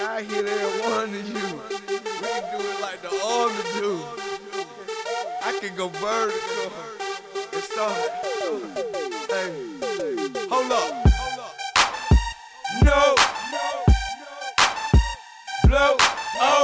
I hit every one of you. We can do it like the older dude. I can go vertical and start. Hey, hold up. No. Blow. Oh.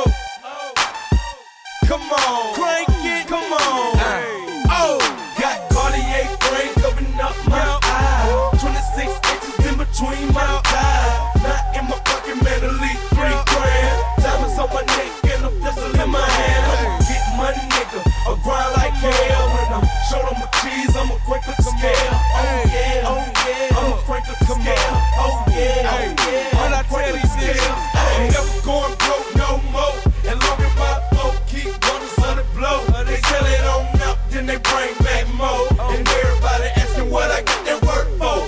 Come on. Crank it. Come on. Oh. Got Cartier frame covering up my eye. 26 inches in between my thighs. Not in my pocket, man, elite 3 grand. Diamonds on my neck and a pistol in my hand. I'ma get money, nigga, or grind like hell. When I'm short on my cheese, I'ma crank up the scale. Oh yeah, oh yeah, I'ma crank up the scale. Oh yeah, oh yeah, I'ma crank up the scale. I ain't never going broke no more. And long as my folk keep running, sun it blow. They sell it on up, then they bring back more. And everybody asking what I got that work for.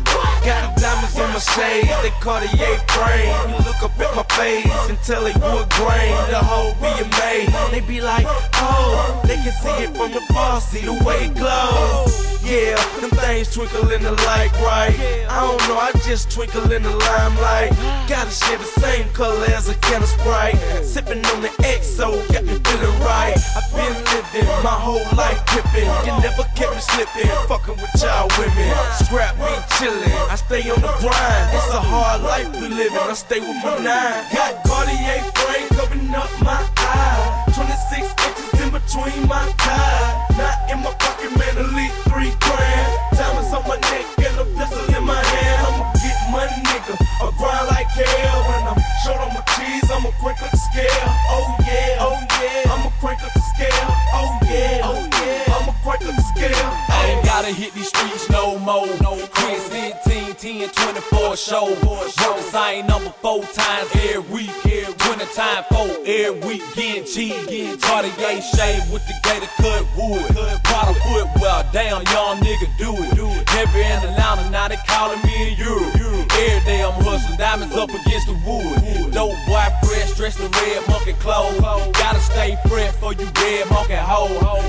Got diamonds on my shade, they Cartier frame. You look up at my face and tell it wood grain. The whole be amazed. They be like, oh, they can see it from the bar, see the way it glows. Yeah, them things twinkle in the light, right? I don't know, I just twinkle in the limelight. Gotta share the same color as a can of Sprite. Sipping on the XO, got me feeling right. I've been living my whole life pippin'. You never kept me slipping, fucking with y'all women. Scrap me chillin', I stay on the grind. It's a hard life we living, I stay with my 9. Got Cartier frame covering up my eye. 26 inches in between my thighs. Not in my pocket, man, elite 3 grand. Diamonds on my neck and a pistol in my hand. I'ma get money, nigga, or grind like hell. When I'm short on my cheese, I'ma crank up the scale. Oh yeah, oh yeah, I'ma crank up the scale. Oh yeah, oh yeah, I'ma crank up the scale. I ain't gotta hit these streets no more. Quit 16, 10, 24 show. Work the same number 4 times every week. 20 times 4 every week. Getting cheese. Cartier shade with the gator cut wood. Prada footwear, damn young nigga do it. Never in Atlanta, now they calling me in Europe. Every day I'm hustling, diamonds up against the wood. Dope boy fresh, dressed in red monkey clothes. Gotta stay fresh for you red monkey hoe.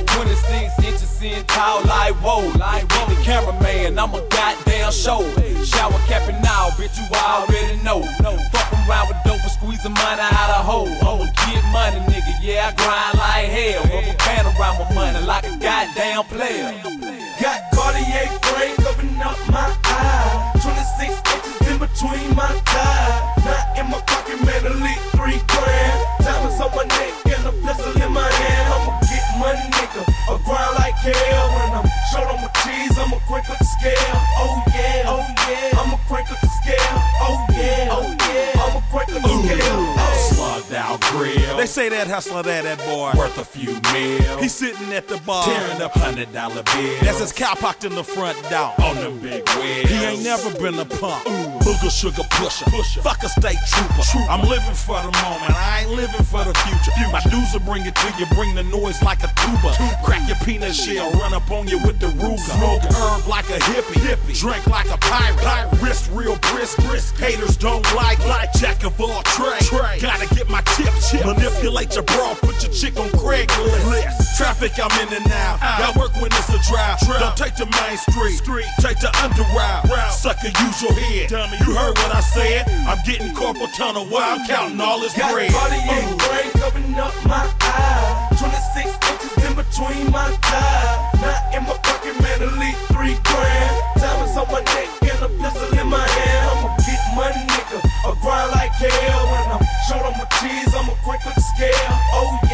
26 inches in tall like whoa. Be the cameraman, I'm a goddamn show. Shower capping now, bitch, you already know. Fuck around with dope and squeezing money out of hoe. I'ma get money, nigga, yeah, I grind like hell. Rubber band around my money like a goddamn player. Got Cartier frame covering up my eye. 26 inches in between my thighs. Not in my pocket, man, elite 3 grand. Diamonds on my neck and a pistol in my hand. I'ma get money, nigga, or grind like hell. When I'm short on my cheese, I'ma crank up the scale. Oh yeah, oh yeah, I'ma crank up the scale. Oh yeah, oh yeah, I'ma crank up the scale. Slugged out grill. They say that hustler that boy Worth a few mil. He's sitting at the bar Tearing up $100 bills. That's his cowpocked in the front door. On them big wheels. He ain't never been a punk. Booger sugar pusher. Fuck a state trooper. I'm living for the moment. I ain't living for the future. My dudes will bring it to you. Bring the noise like a tuba. Crack your peanut shell. Run up on you with the Ruger. Smoke herb like a hippie. Drink like a pirate. Wrist real brisk. Haters don't like jack of all trades. Gotta get my chips. Manipulate your bra. Put your chick on Craigslist. Traffic, I'm in and out. Got work when it's a drought. Don't take the main street. Take the under route. Sucker, use your head. You heard what I said. I'm getting corporal tunnel while I'm counting all this Got bread. Cartier frame covering up my eye. 26 inches in between my thighs. Not in my pocket, man, elite 3 grand. Diamonds on my neck and a pistol in my hand. I'ma get money, nigga, or grind like hell. When I'm short on my cheese, I'ma crank up the scale. Oh